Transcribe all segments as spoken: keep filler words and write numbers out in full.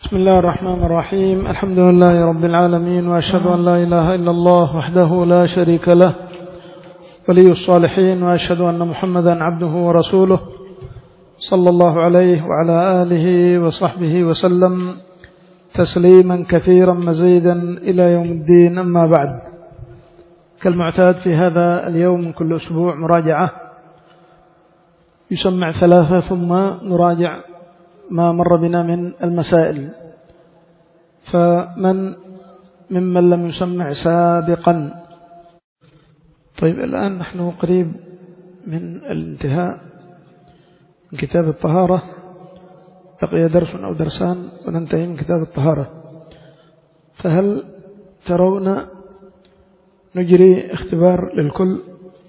بسم الله الرحمن الرحيم. الحمد لله رب العالمين، وأشهد أن لا إله إلا الله وحده لا شريك له ولي الصالحين، وأشهد أن محمدا عبده ورسوله صلى الله عليه وعلى آله وصحبه وسلم تسليما كثيرا مزيدا إلى يوم الدين. أما بعد، كالمعتاد في هذا اليوم من كل أسبوع مراجعة يسمع ثلاثة، ثم نراجع ما مر بنا من المسائل. فمن ممن لم يسمع سابقا. طيب، الآن نحن قريب من الانتهاء من كتاب الطهارة، بقي درس أو درسان وننتهي من كتاب الطهارة. فهل ترون نجري اختبار للكل،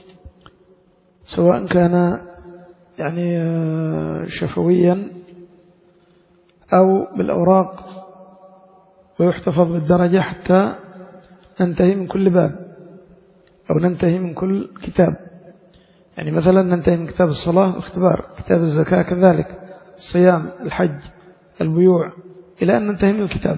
سواء كان يعني شفويا أو بالأوراق، ويحتفظ بالدرجة حتى ننتهي من كل باب أو ننتهي من كل كتاب؟ يعني مثلا ننتهي من كتاب الصلاة اختبار، كتاب الزكاة كذلك، الصيام، الحج، البيوع، إلى أن ننتهي من الكتاب.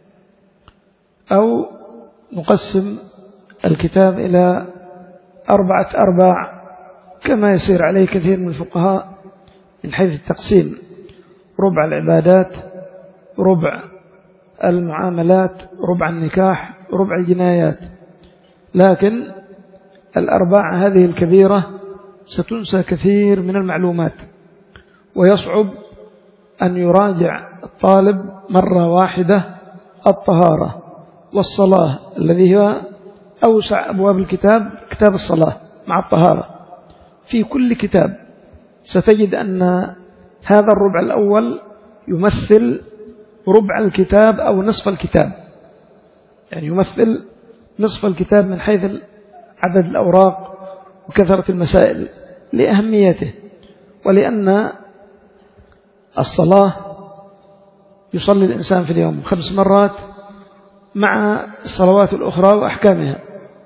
أو نقسم الكتاب إلى أربعة أرباع كما يسير عليه كثير من الفقهاء من حيث التقسيم: ربع العبادات، ربع المعاملات، ربع النكاح، ربع الجنايات. لكن الأرباع هذه الكبيرة ستنسى كثير من المعلومات، ويصعب أن يراجع الطالب مرة واحدة الطهارة والصلاة، الذي هو أوسع أبواب الكتاب، كتاب الصلاة مع الطهارة. في كل كتاب ستجد أن هذا الربع الأول يمثل ربع الكتاب أو نصف الكتاب، يعني يمثل نصف الكتاب من حيث عدد الأوراق وكثرة المسائل، لأهميته، ولأن الصلاة يصلي الإنسان في اليوم خمس مرات مع الصلوات الأخرى وأحكامها.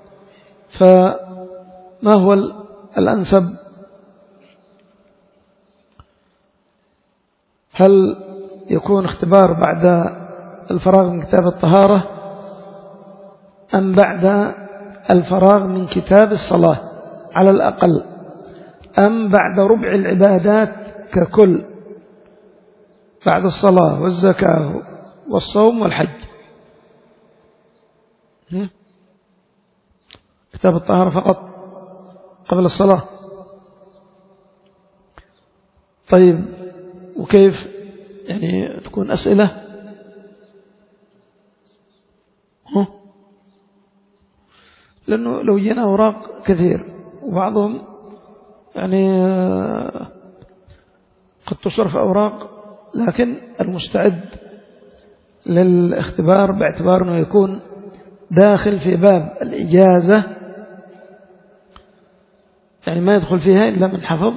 فما هو الأنسب؟ هل يكون اختبار بعد الفراغ من كتاب الطهارة، أم بعد الفراغ من كتاب الصلاة على الأقل، أم بعد ربع العبادات ككل، بعد الصلاة والزكاة والصوم والحج؟ كتاب الطهارة فقط قبل الصلاة. طيب، وكيف يعني تكون أسئلة؟ ها؟ لأنه لو جينا أوراق كثير، وبعضهم يعني قد تصرف أوراق، لكن المستعد للاختبار باعتبار أنه يكون داخل في باب الإجازة، يعني ما يدخل فيها إلا من حفظ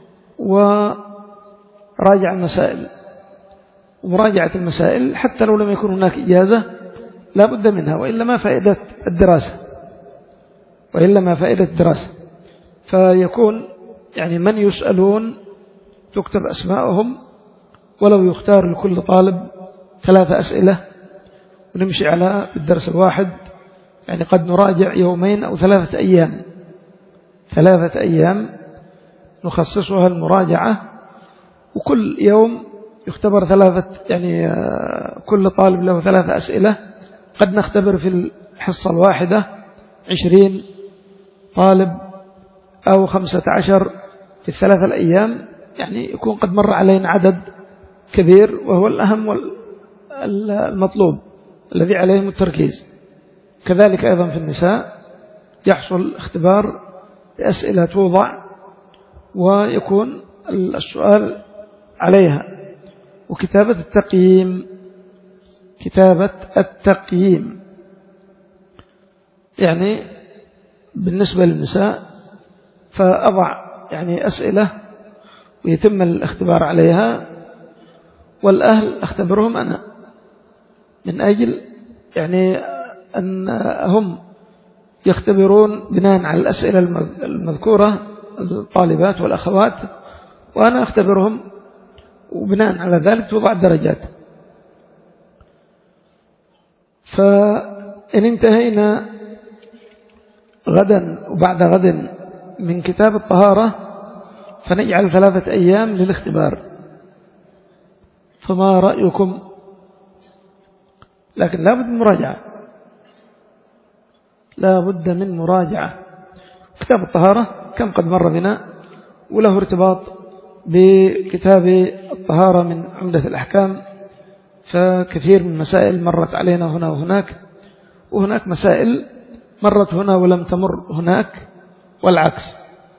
وراجع المسائل. ومراجعة المسائل حتى لو لم يكن هناك إجازة لا بد منها، وإلا ما فائدة الدراسة وإلا ما فائدة الدراسة. فيكون يعني من يسألون تكتب أسماءهم، ولو يختار لكل طالب ثلاثة أسئلة، ونمشي على الدرس الواحد. يعني قد نراجع يومين أو ثلاثة أيام ثلاثة أيام نخصصها المراجعة، وكل يوم يختبر ثلاثة، يعني كل طالب له ثلاثة أسئلة. قد نختبر في الحصة الواحدة عشرين طالب أو خمسة عشر في الثلاثة الأيام، يعني يكون قد مر علينا عدد كبير، وهو الأهم والمطلوب الذي عليهم التركيز. كذلك أيضا في النساء يحصل اختبار بأسئلة توضع ويكون السؤال عليها. وكتابة التقييم كتابة التقييم يعني بالنسبة للنساء فأضع يعني أسئلة ويتم الاختبار عليها، والأهل أختبرهم أنا من أجل يعني أن هم يختبرون بناء على الأسئلة المذكورة الطالبات والأخوات، وأنا أختبرهم وبناء على ذلك توضع الدرجات. فإن انتهينا غدا وبعد غد من كتاب الطهارة فنجعل ثلاثة أيام للاختبار، فما رأيكم؟ لكن لا بد من مراجعة، لا بد من مراجعة. كتاب الطهارة كم قد مر بنا، وله ارتباط بكتاب الطهارة من عمدة الأحكام، فكثير من مسائل مرت علينا هنا وهناك، وهناك مسائل مرت هنا ولم تمر هناك والعكس.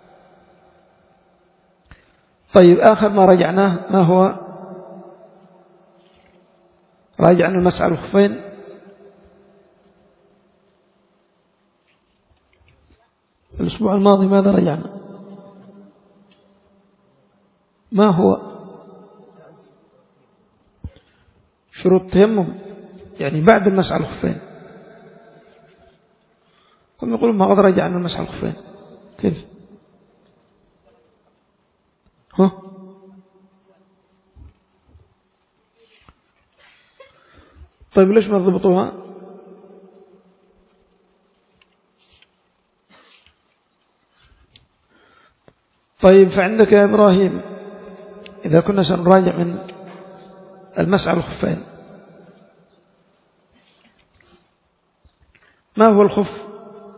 طيب آخر ما رجعناه ما هو؟ راجعنا المسح على الخفين. الأسبوع الماضي ماذا رجعنا؟ ما هو شروط التيمم؟ يعني بعد المسح على الخفين. هم يقولون ما قد رجعنا المسح على الخفين، كيف؟ ها؟ طيب ليش ما ضبطوها؟ طيب فعندك يا إبراهيم إذا كنا سنراجع من المسح على الخفين، ما هو الخف؟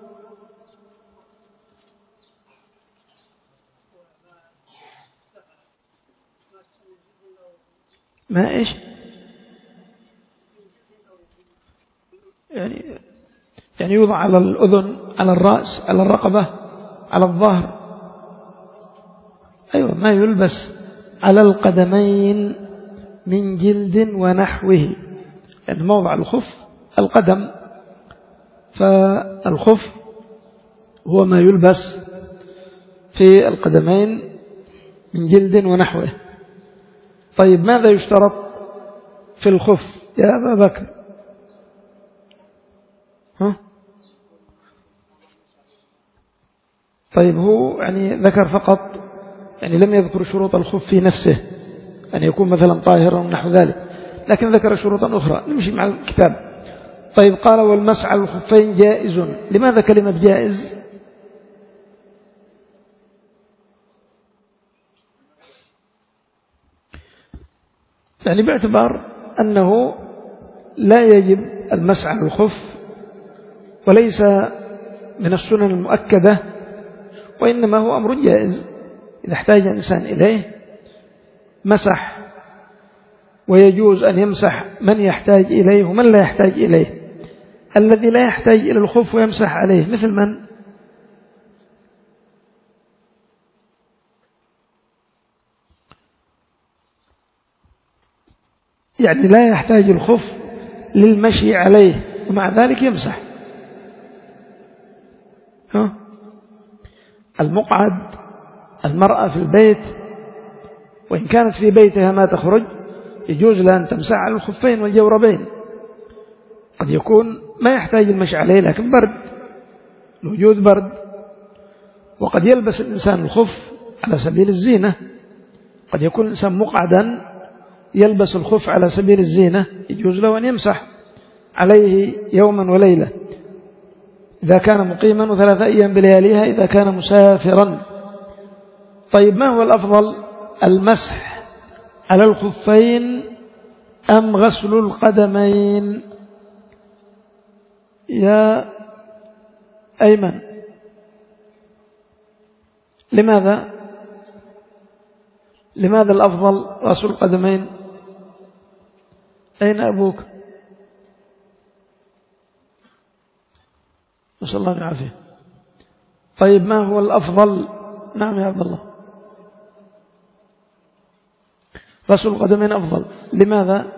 ما إيش؟ يعني يعني يوضع على الأذن، على الرأس، على الرقبة، على الظهر. أيوة، ما يلبس على القدمين من جلد ونحوه، لأن موضع الخف القدم، فالخف هو ما يلبس في القدمين من جلد ونحوه. طيب ماذا يشترط في الخف يا أبا بكر؟ ها؟ طيب هو يعني ذكر فقط، يعني لم يذكر شروط الخف في نفسه أن يكون مثلا طاهرا ونحو ذلك، لكن ذكر شروطا أخرى. نمشي مع الكتاب. طيب قال والمسح على الخفين جائز. لماذا كلمة جائز؟ يعني باعتبار أنه لا يجب المسح على الخف وليس من السنن المؤكدة، وإنما هو أمر جائز إذا احتاج الإنسان إليه مسح، ويجوز أن يمسح من يحتاج إليه ومن لا يحتاج إليه. الذي لا يحتاج إلى الخف ويمسح عليه مثل من؟ يعني لا يحتاج الخف للمشي عليه ومع ذلك يمسح. ها؟ المقعد، المرأة في البيت وإن كانت في بيتها ما تخرج يجوز لها أن تمسح على الخفين والجوربين. قد يكون ما يحتاج المشي عليه لكن برد، الوجود برد، وقد يلبس الإنسان الخف على سبيل الزينة. قد يكون الإنسان مقعدا يلبس الخف على سبيل الزينة، يجوز له أن يمسح عليه يوما وليلة إذا كان مقيما، وثلاثة أيام بلياليها إذا كان مسافرا. طيب ما هو الأفضل، المسح على الخفين أم غسل القدمين يا أيمن؟ لماذا لماذا الأفضل غسل القدمين؟ أين أبوك؟ نسأل الله العافية. طيب ما هو الأفضل؟ نعم يا عبد الله، غسل القدمين أفضل. لماذا؟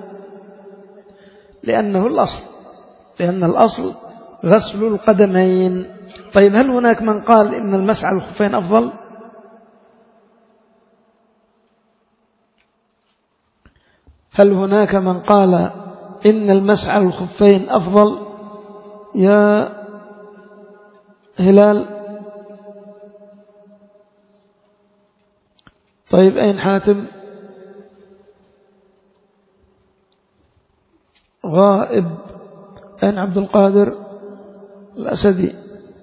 لأنه الأصل، لأن الأصل غسل القدمين. طيب هل هناك من قال إن المسح على الخفين أفضل؟ هل هناك من قال إن المسح على الخفين أفضل يا هلال؟ طيب أين حاتم؟ غائب. أين عبد القادر الأسدي؟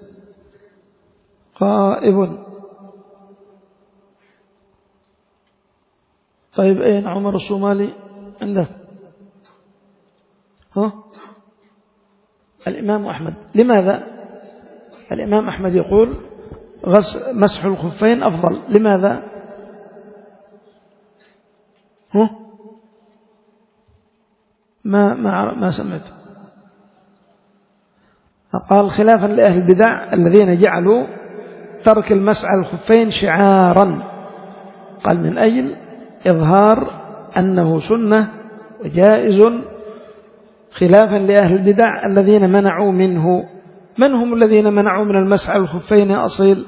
غائب. طيب أين عمر الصومالي عندك؟ ها؟ الإمام أحمد. لماذا الإمام أحمد يقول مسح الخفين أفضل؟ لماذا؟ ها؟ ما ما ما سمعت. قال خلافا لأهل البدع الذين جعلوا ترك المسح على الخفين شعارا، قال من أجل إظهار أنه سنة وجائز، خلافا لأهل البدع الذين منعوا منه. من هم الذين منعوا من المسح على الخفين يا أصيل؟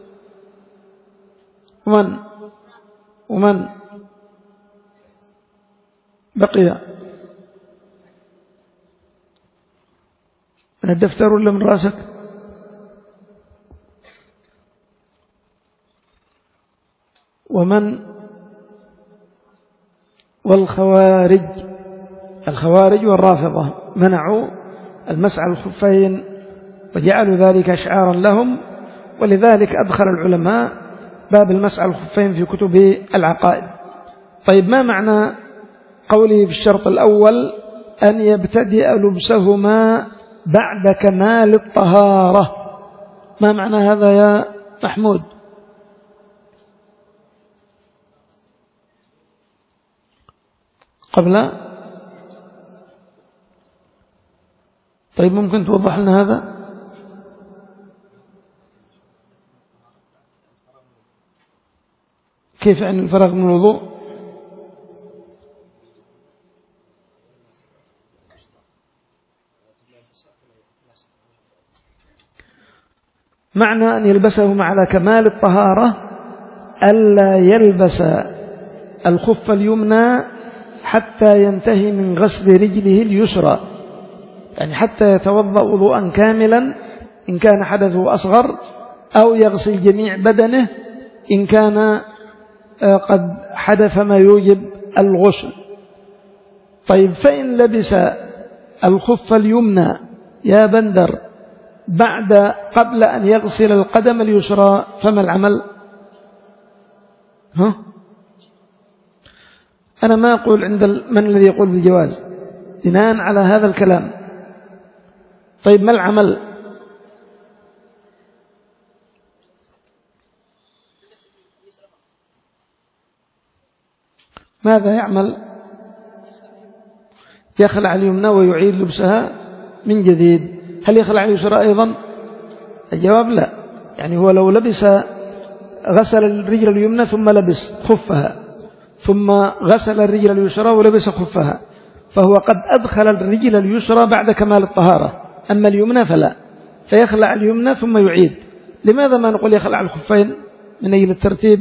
ومن ومن بقي من الدفتر ولا من راسك؟ ومن والخوارج، الخوارج والرافضة منعوا المسح على الخفين وجعلوا ذلك شعارا لهم، ولذلك أدخل العلماء باب المسح على الخفين في كتب العقائد. طيب ما معنى قوله في الشرط الأول أن يبتدئ لبسهما بعد كمال الطهارة؟ ما معنى هذا يا محمود؟ قبل. طيب ممكن توضح لنا هذا؟ كيف يعني الفراغ من الوضوء؟ معنى أن يلبسهما على كمال الطهارة ألا يلبس الخف اليمنى حتى ينتهي من غسل رجله اليسرى، يعني حتى يتوضأ وضوءا كاملا إن كان حدثه أصغر، أو يغسل جميع بدنه إن كان قد حدث ما يوجب الغسل. طيب فإن لبس الخف اليمنى يا بندر بعد قبل أن يغسل القدم اليسرى فما العمل؟ ها؟ أنا ما أقول عند من الذي يقول بالجواز بناء على هذا الكلام. طيب ما العمل؟ ماذا يعمل؟ يخلع اليمنى ويعيد لبسها من جديد. هل يخلع اليسرى أيضا؟ الجواب لا. يعني هو لو لبس غسل الرجل اليمنى ثم لبس خفها، ثم غسل الرجل اليسرى ولبس خفها، فهو قد أدخل الرجل اليسرى بعد كمال الطهارة، أما اليمنى فلا، فيخلع اليمنى ثم يعيد. لماذا ما نقول يخلع الخفين من أجل الترتيب؟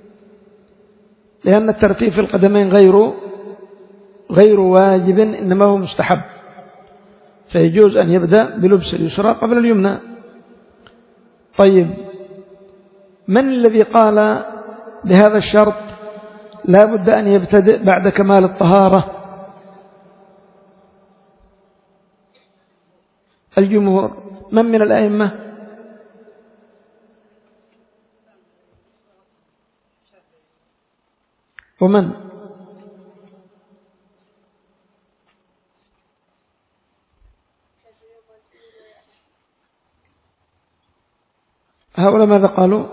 لأن الترتيب في القدمين غير غير واجب، إنما هو مستحب، فيجوز أن يبدأ بلبس اليسرى قبل اليمنى. طيب من الذي قال بهذا الشرط لا بد أن يبتدئ بعد كمال الطهارة؟ الجمهور. من من الأئمة؟ ومن؟ هؤلاء ماذا قالوا؟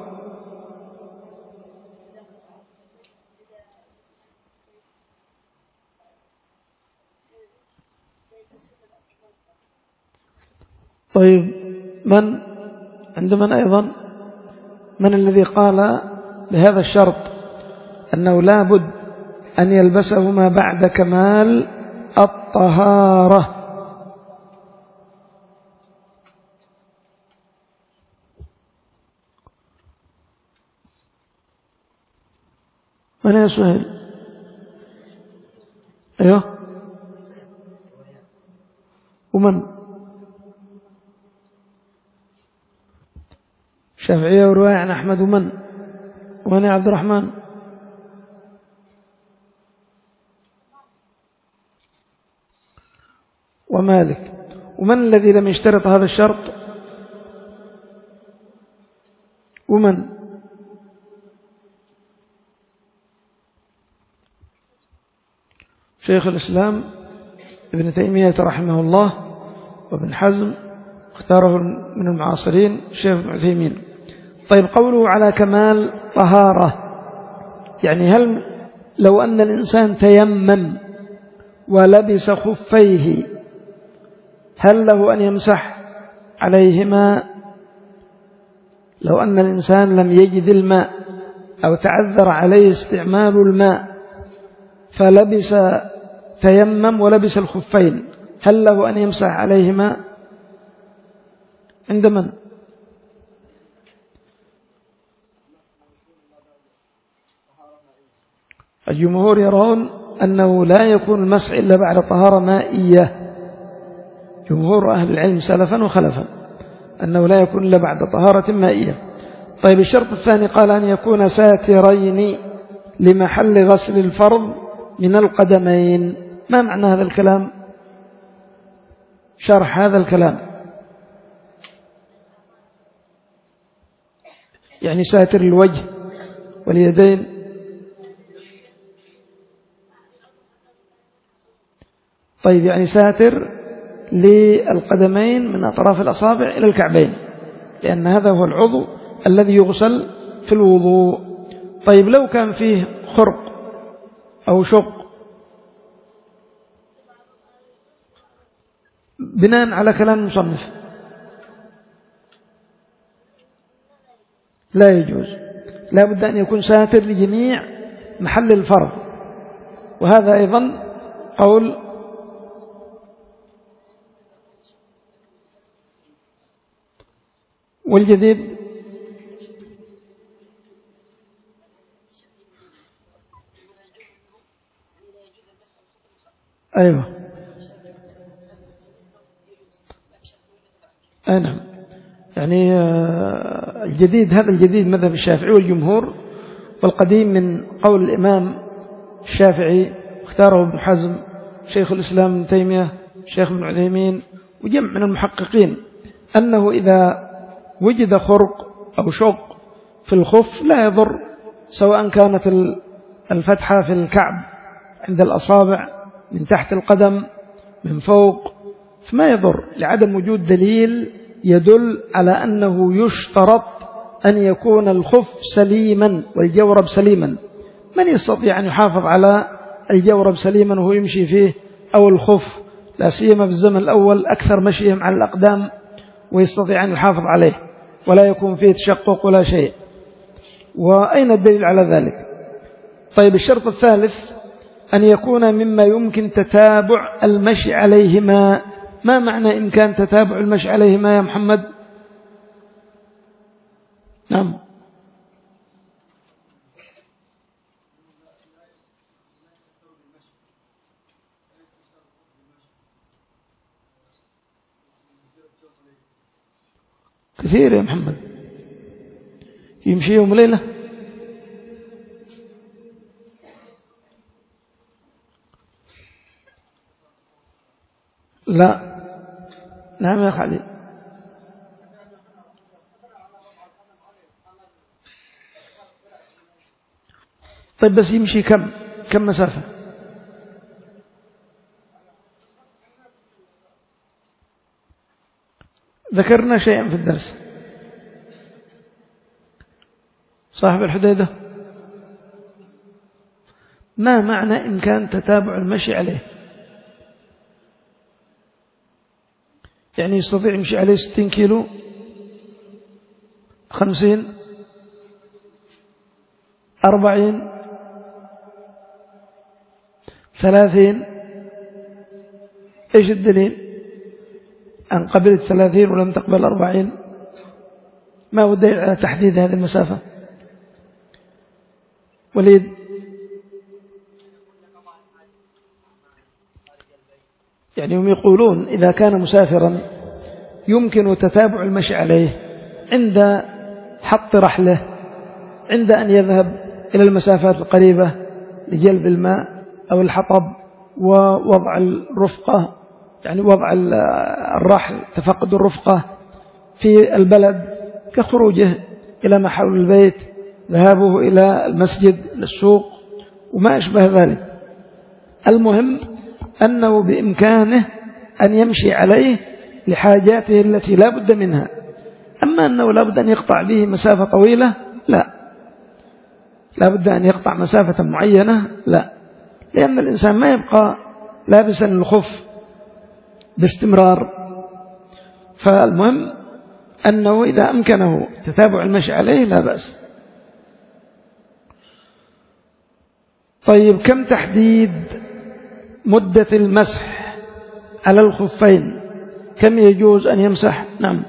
طيب من عند من أيضا؟ من الذي قال بهذا الشرط أنه لا بد أن يلبسهما بعد كمال الطهارة؟ من يا سهيل؟ أيوه. ومن؟ شافعية ورواية عن أحمد. ومن؟ ومن يا عبد الرحمن؟ ومالك. ومن الذي لم يشترط هذا الشرط؟ ومن؟ شيخ الإسلام ابن تيمية رحمه الله وابن حزم اختاره من المعاصرين الشيخ ابن عثيمين. طيب قوله على كمال طهارة، يعني هل لو أن الإنسان تيمم ولبس خفيه هل له أن يمسح عليهما؟ لو أن الإنسان لم يجد الماء أو تعذر عليه استعمال الماء فلبس تيمم ولبس الخفين هل له أن يمسح عليهما؟ عند من؟ الجمهور يرون أنه لا يكون المسح إلا بعد طهارة مائية، جمهور أهل العلم سلفا وخلفا أنه لا يكون إلا بعد طهارة مائية. طيب الشرط الثاني قال أن يكون ساترين لمحل غسل الفرض من القدمين. ما معنى هذا الكلام؟ شرح هذا الكلام. يعني ساتر الوجه واليدين. طيب يعني ساتر للقدمين من أطراف الأصابع إلى الكعبين، لأن هذا هو العضو الذي يغسل في الوضوء. طيب لو كان فيه خرق أو شق بناء على كلام المصنف لا يجوز، لا بد أن يكون ساتر لجميع محل الفرض. وهذا أيضا قول والجديد أيوة أنا يعني الجديد هذا الجديد مذهب الشافعي والجمهور، والقديم من قول الإمام الشافعي اختاره ابن حزم شيخ الإسلام ابن تيمية شيخ ابن عثيمين وجمع من المحققين أنه إذا وجد خرق أو شق في الخف لا يضر، سواء كانت الفتحة في الكعب عند الأصابع من تحت القدم من فوق فما يضر، لعدم وجود دليل يدل على أنه يشترط أن يكون الخف سليما والجورب سليما. من يستطيع أن يحافظ على الجورب سليما وهو يمشي فيه أو الخف، لا سيما في الزمن الأول أكثر مشيهم على الأقدام ويستطيع أن يحافظ عليه ولا يكون فيه تشقق ولا شيء؟ وأين الدليل على ذلك؟ طيب الشرط الثالث أن يكون مما يمكن تتابع المشي عليهما. ما معنى إمكان تتابع المشي عليهما يا محمد؟ نعم كثير يا محمد يمشي يوم ليلة. لا نعم يا خالد طيب بس يمشي كم كم مسافة؟ ذكرنا شيئا في الدرس صاحب الحديدة. ما معنى إمكان تتابع المشي عليه؟ يعني يستطيع يمشي عليه ستين كيلو خمسين أربعين ثلاثين؟ إيش الدليل أن قبلت ثلاثين ولم تقبل أربعين؟ ما هو الدليل على تحديد هذه المسافة؟ وليد يعني هم يقولون إذا كان مسافرا يمكن تتابع المشي عليه عند حط رحله، عند أن يذهب إلى المسافات القريبة لجلب الماء أو الحطب ووضع الرفقة يعني وضع الرحل، تفقد الرفقة في البلد كخروجه إلى ما حول البيت، ذهابه إلى المسجد، للسوق وما أشبه ذلك. المهم أنه بإمكانه أن يمشي عليه لحاجاته التي لا بد منها. أما أنه لا بد أن يقطع به مسافة طويلة، لا لا بد أن يقطع مسافة معينة، لا، لأن الإنسان ما يبقى لابسا الخف باستمرار. فالمهم أنه إذا أمكنه تتابع المشي عليه لا بأس. طيب، كم تحديد مدة المسح على الخفين؟ كم يجوز أن يمسح؟ نعم.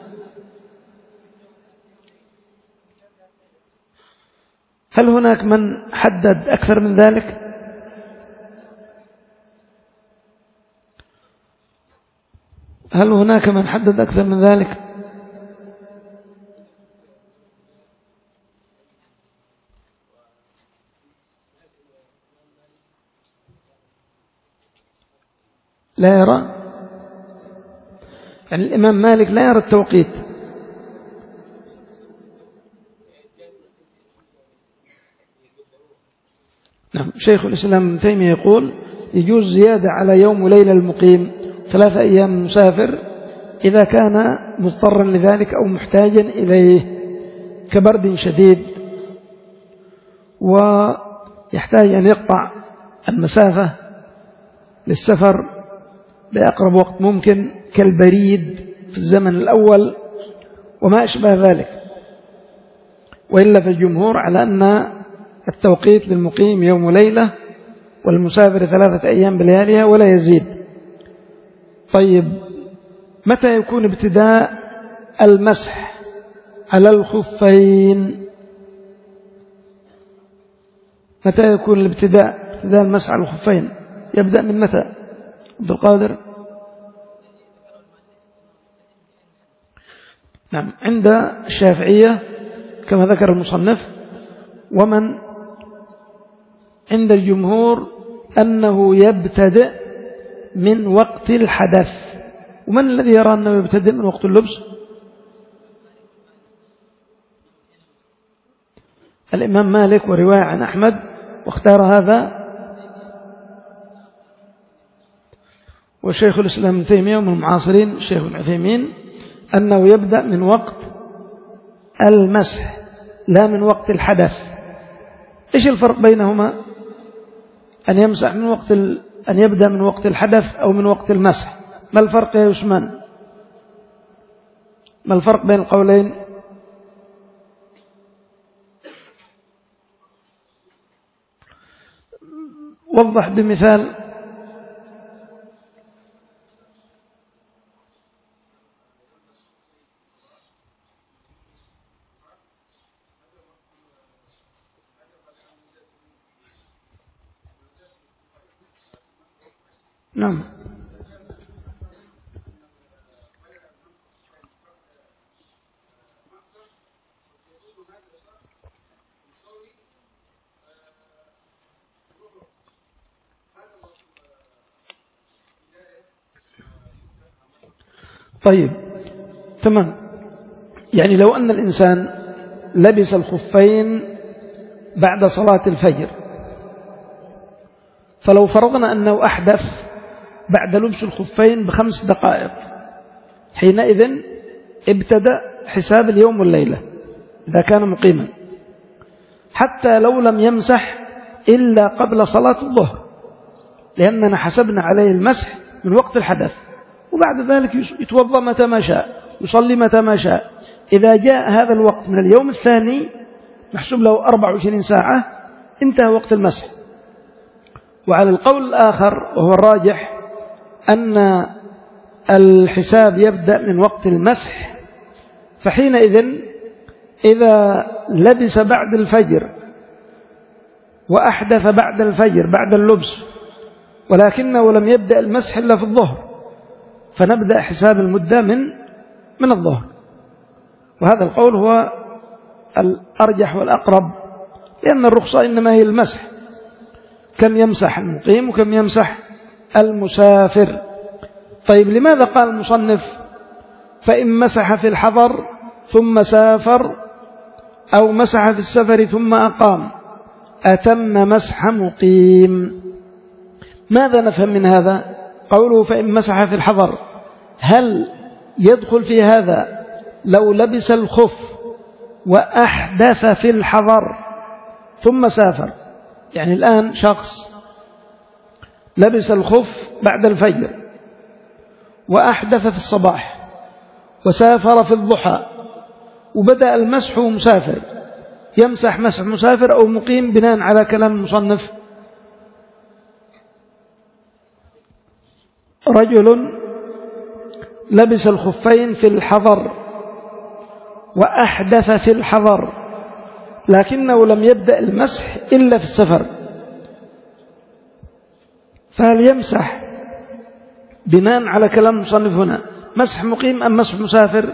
هل هناك من حدد أكثر من ذلك؟ هل هناك من حدد أكثر من ذلك؟ لا يرى، يعني الإمام مالك لا يرى التوقيت. نعم. شيخ الإسلام ابن تيمية يقول يجوز زيادة على يوم وليلة المقيم ثلاثة أيام المسافر إذا كان مضطرا لذلك أو محتاجا إليه كبرد شديد ويحتاج أن يقطع المسافة للسفر بأقرب وقت ممكن كالبريد في الزمن الأول وما أشبه ذلك. وإلا فالجمهور على أن التوقيت للمقيم يوم وليلة والمسافر ثلاثة أيام بلياليها ولا يزيد. طيب، متى يكون ابتداء المسح على الخفين؟ متى يكون الابتداء ابتداء المسح على الخفين؟ يبدأ من متى؟ عبد القادر. نعم، عند الشافعية كما ذكر المصنف، ومن عند الجمهور أنه يبتدئ من وقت الحدث. ومن الذي يرى أنه يبتدئ من وقت اللبس؟ الإمام مالك ورواية عن أحمد، واختار هذا وشيخ الإسلام ابن تيمية ومن المعاصرين الشيخ ابن عثيمين أنه يبدأ من وقت المسح لا من وقت الحدث. إيش الفرق بينهما؟ أن يمسح من وقت ال... أن يبدأ من وقت الحدث أو من وقت المسح؟ ما الفرق يا يسمان؟ ما الفرق بين القولين؟ وضح بمثال. نعم. طيب، تمام. يعني لو أن الإنسان لبس الخفين بعد صلاة الفجر، فلو فرضنا أنه أحدث بعد لبس الخفين بخمس دقائق، حينئذ ابتدأ حساب اليوم والليلة إذا كان مقيما، حتى لو لم يمسح إلا قبل صلاة الظهر، لأننا حسبنا عليه المسح من وقت الحدث. وبعد ذلك يتوضأ متى ما شاء، يصلي متى ما شاء. إذا جاء هذا الوقت من اليوم الثاني محسوب له أربع وعشرين ساعة، انتهى وقت المسح. وعلى القول الآخر وهو الراجح أن الحساب يبدأ من وقت المسح، فحينئذ إذا لبس بعد الفجر وأحدث بعد الفجر بعد اللبس ولكنه لم يبدأ المسح إلا في الظهر، فنبدأ حساب المدة من من الظهر. وهذا القول هو الأرجح والأقرب، لأن الرخصة إنما هي المسح، كم يمسح المقيم وكم يمسح المسافر. طيب لماذا قال المصنف فإن مسح في الحضر ثم سافر أو مسح في السفر ثم أقام أتم مسح مقيم؟ ماذا نفهم من هذا؟ قوله فإن مسح في الحضر، هل يدخل في هذا لو لبس الخف وأحدث في الحضر ثم سافر؟ يعني الآن شخص لبس الخف بعد الفجر وأحدث في الصباح وسافر في الضحى وبدأ المسح مسافر، يمسح مسح مسافر أو مقيم بناء على كلام المصنف؟ رجل لبس الخفين في الحضر وأحدث في الحضر لكنه لم يبدأ المسح إلا في السفر، فهل يمسح بناء على كلام المصنف هنا مسح مقيم أم مسح مسافر؟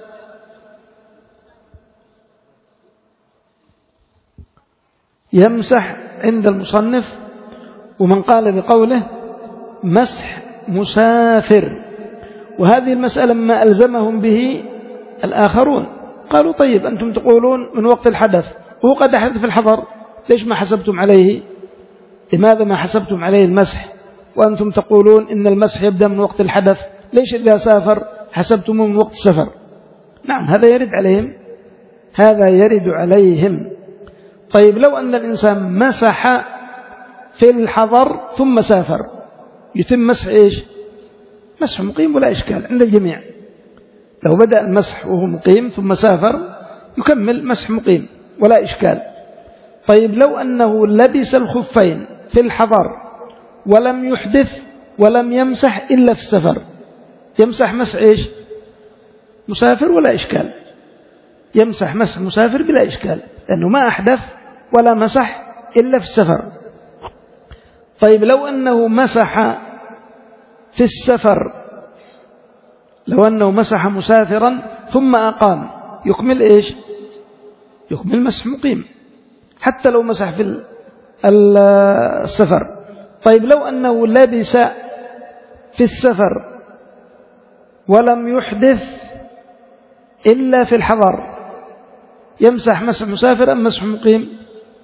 يمسح عند المصنف، ومن قال بقوله مسح مسافر، وهذه المسألة ما ألزمهم به الآخرون. قالوا طيب أنتم تقولون من وقت الحدث وهو قد أحدث في الحضر، ليش ما حسبتم عليه؟ لماذا ما حسبتم عليه المسح وأنتم تقولون إن المسح يبدأ من وقت الحدث؟ ليش إذا سافر حسبتم من وقت السفر؟ نعم هذا يرد عليهم، هذا يرد عليهم. طيب لو أن الإنسان مسح في الحضر ثم سافر يتم مسح إيش؟ مسح مقيم ولا إشكال عند الجميع. لو بدأ المسح وهو مقيم ثم سافر يكمل مسح مقيم ولا إشكال. طيب لو أنه لبس الخفين في الحضر ولم يحدث ولم يمسح إلا في السفر، يمسح مسح إيش؟ مسافر ولا إشكال، يمسح مسح مسافر بلا إشكال لأنه ما أحدث ولا مسح إلا في السفر. طيب لو أنه مسح في السفر، لو أنه مسح مسافرا ثم أقام يكمل إيش؟ يكمل مسح مقيم حتى لو مسح في السفر. طيب لو أنه لبس في السفر ولم يحدث إلا في الحضر، يمسح مسح مسافر أم مسح مقيم؟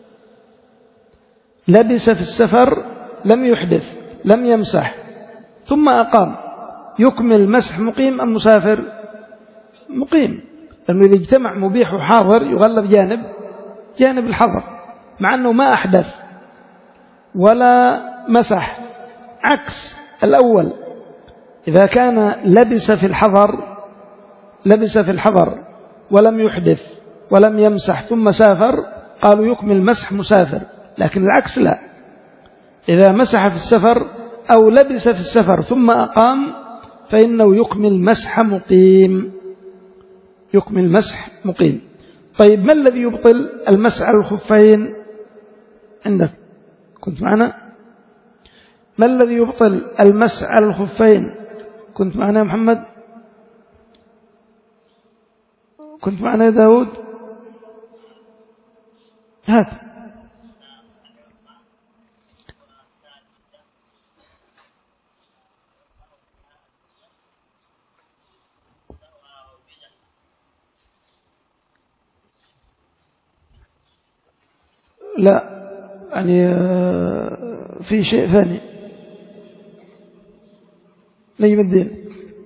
لبس في السفر لم يحدث لم يمسح ثم أقام، يكمل مسح مقيم أم مسافر؟ مقيم، لأنه إذا اجتمع مبيح وحاضر يغلب جانب جانب الحضر، مع أنه ما أحدث ولا مسح، عكس الأول. إذا كان لبس في الحضر لبس في الحضر ولم يحدث ولم يمسح ثم سافر قالوا يكمل مسح مسافر، لكن العكس لا، إذا مسح في السفر أو لبس في السفر ثم أقام فإنه يكمل مسح مقيم، يكمل مسح مقيم. طيب ما الذي يبطل المسح على الخفين عندك؟ كنت معنا؟ ما الذي يبطل المسح على الخفين؟ كنت معنا يا محمد؟ كنت معنا يا داود؟ هات. لا يعني في شيء ثاني نجم الدين،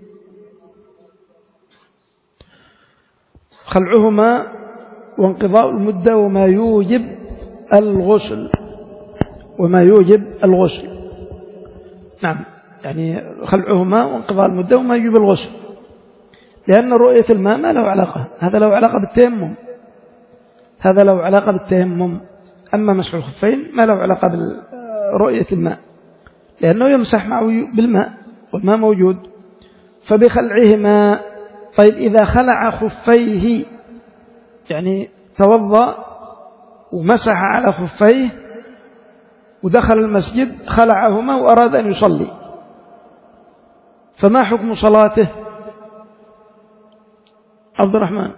خلعهما وانقضاء المدة وما يوجب الغسل، وما يوجب الغسل. نعم يعني خلعهما وانقضاء المدة وما يوجب الغسل، لأن رؤية الماء ما له علاقة، هذا له علاقة بالتيمم، هذا له علاقة بالتيمم. أما مسح الخفين ما له علاقة برؤية الماء، لأنه يمسح معه بالماء والماء موجود، فبخلعهما. طيب إذا خلع خفيه يعني توضأ ومسح على خفيه ودخل المسجد خلعهما وأراد أن يصلي، فما حكم صلاته؟ عبد الرحمن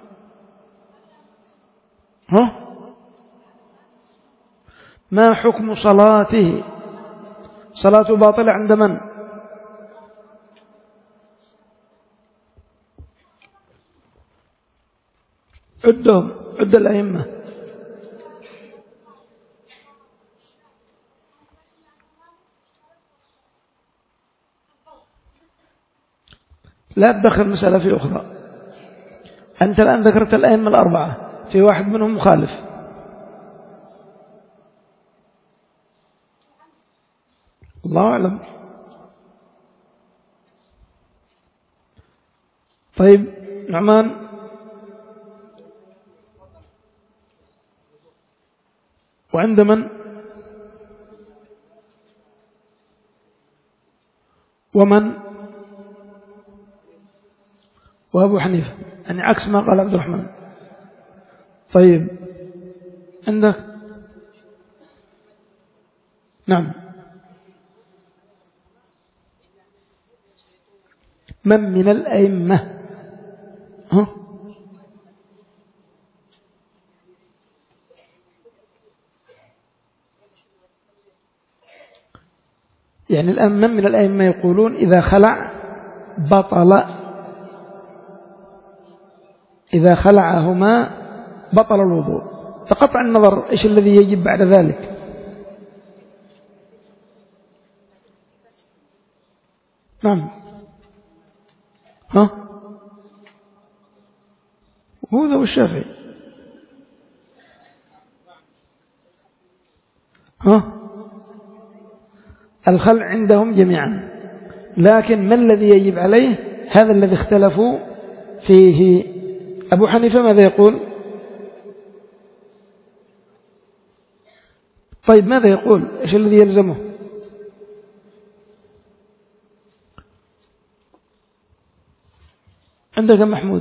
ها؟ ما حكم صلاته؟ صلاته باطلة عند من؟ عدهم، عد الأئمة. لا تدخل مسألة في أخرى. أنت الآن ذكرت الأئمة الأربعة، في واحد منهم مخالف. الله أعلم. طيب نعمان. وعند من؟ ومن؟ وأبو حنيفة، يعني عكس ما قال عبد الرحمن. طيب عندك؟ نعم. من من الأئمة؟ ها؟ يعني الآن من من الأئمة يقولون إذا خلع بطل، إذا خلعهما بطل الوضوء، فقطع النظر إيش الذي يجب بعد ذلك. نعم. ها؟ هو ذو الشافعي. ها؟ الخلع عندهم جميعا، لكن ما الذي يجب عليه؟ هذا الذي اختلفوا فيه. أبو حنيفة ماذا يقول؟ طيب ماذا يقول؟ إيش الذي يلزمه؟ عندك محمود.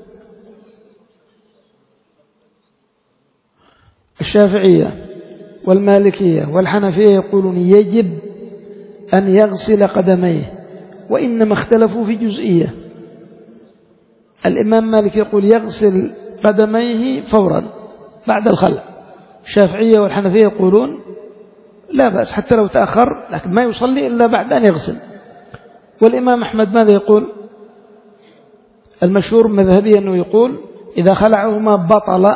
الشافعية والمالكية والحنفية يقولون يجب أن يغسل قدميه، وإنما اختلفوا في جزئية. الإمام مالك يقول يغسل قدميه فورا بعد الخلع. الشافعية والحنفية يقولون لا بأس حتى لو تأخر، لكن ما يصلي إلا بعد أن يغسل. والإمام أحمد ماذا يقول؟ المشهور مذهبيا أنه يقول إذا خلعهما بطل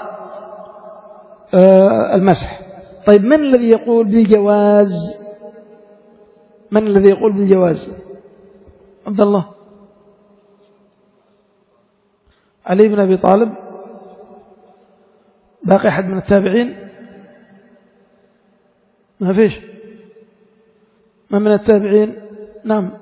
المسح. طيب من الذي يقول بالجواز؟ من الذي يقول بالجواز؟ عبد الله. علي بن أبي طالب. باقي أحد من التابعين؟ ما فيش. ما من التابعين؟ نعم.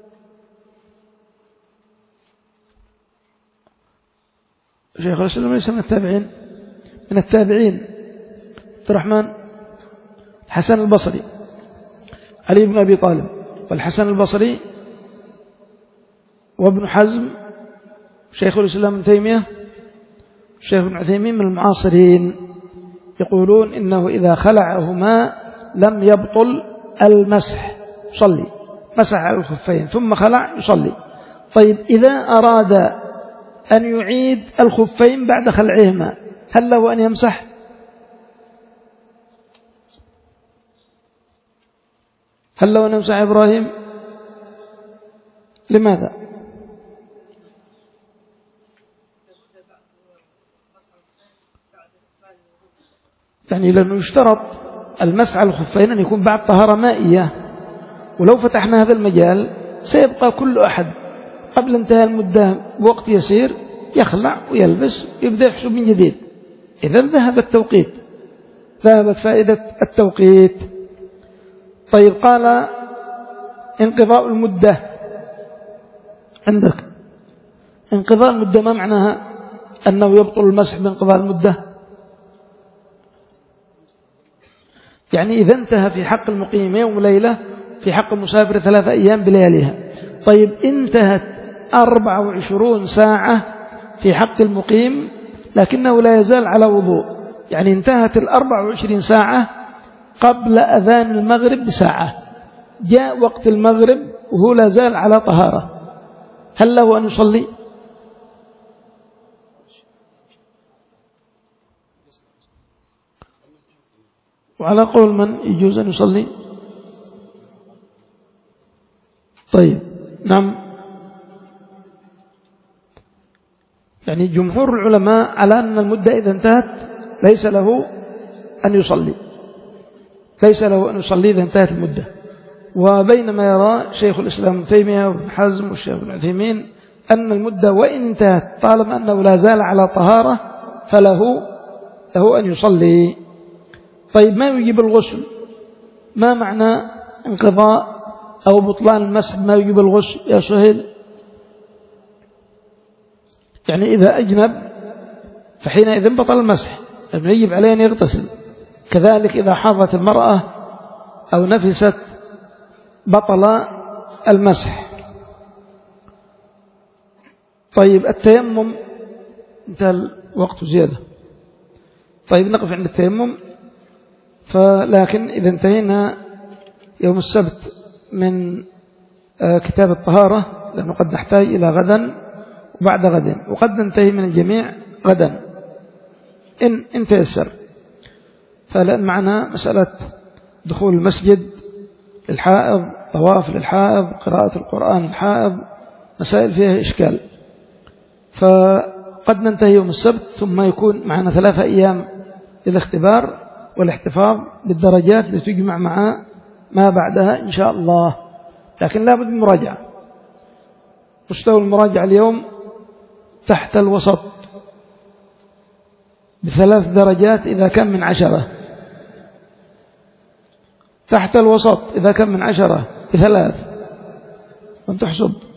شيخ الإسلام ليس من التابعين. من التابعين عبد الرحمن الحسن البصري، علي بن أبي طالب والحسن البصري وابن حزم، شيخ الإسلام ابن تيمية، الشيخ ابن عثيمين من المعاصرين، يقولون إنه إذا خلعهما لم يبطل المسح، يصلي، مسح على الخفين ثم خلع يصلي. طيب إذا أراد أن يعيد الخفين بعد خلعهما هل له أن يمسح؟ هل له أن يمسح إبراهيم؟ لماذا؟ يعني لأنه يشترط المسح على الخفين أن يكون بعد طهارة مائية، ولو فتحنا هذا المجال سيبقى كل أحد قبل انتهاء المدة بوقت يسير يخلع ويلبس ويبدأ يحسب من جديد. إذن ذهب التوقيت، ذهبت فائدة التوقيت. طيب قال انقضاء المدة. عندك انقضاء المدة ما معناها؟ أنه يبطل المسح بانقضاء المدة، يعني إذا انتهى في حق المقيم يوم وليلة، في حق المسافر ثلاثة أيام بلياليها. طيب انتهت أربع وعشرون ساعة في حق المقيم لكنه لا يزال على وضوء، يعني انتهت الأربع وعشرين ساعة قبل أذان المغرب بساعة، جاء وقت المغرب وهو لا زال على طهارة، هل له أن يصلي؟ وعلى قول من يجوز أن يصلي؟ طيب نعم يعني جمهور العلماء على أن المدة إذا انتهت ليس له أن يصلي ليس له أن يصلي إذا انتهت المدة. وبينما يرى شيخ الإسلام ابن تيمية وابن حزم والشيخ ابن عثيمين أن المدة وإن انتهت طالما أنه لا زال على طهارة فله له أن يصلي. طيب ما يجب الغسل؟ ما معنى انقضاء أو بطلان المسح ما يجب الغسل يا سهيل؟ يعني إذا أجنب فحينئذ بطل المسح لأنه يجب عليه أن يغتسل. كذلك إذا حاضت المرأة أو نفست بطل المسح. طيب التيمم انتهى الوقت زيادة. طيب نقف عند التيمم. فلكن إذا انتهينا يوم السبت من كتاب الطهارة لأنه قد نحتاج إلى غدا وبعد غد وقد ننتهي من الجميع غدا إن, إن تيسر. فلأن معنا مسألة دخول المسجد للحائض، طواف للحائض، قراءة القرآن للحائض، مسائل فيها إشكال. فقد ننتهي يوم السبت ثم يكون معنا ثلاثة أيام للاختبار والاحتفاظ بالدرجات لتجمع مع ما بعدها إن شاء الله. لكن لا بد من مراجعة. مستوى المراجعة اليوم تحت الوسط بثلاث درجات إذا كان من عشرة، تحت الوسط إذا كان من عشرة بثلاث، وانت تحسب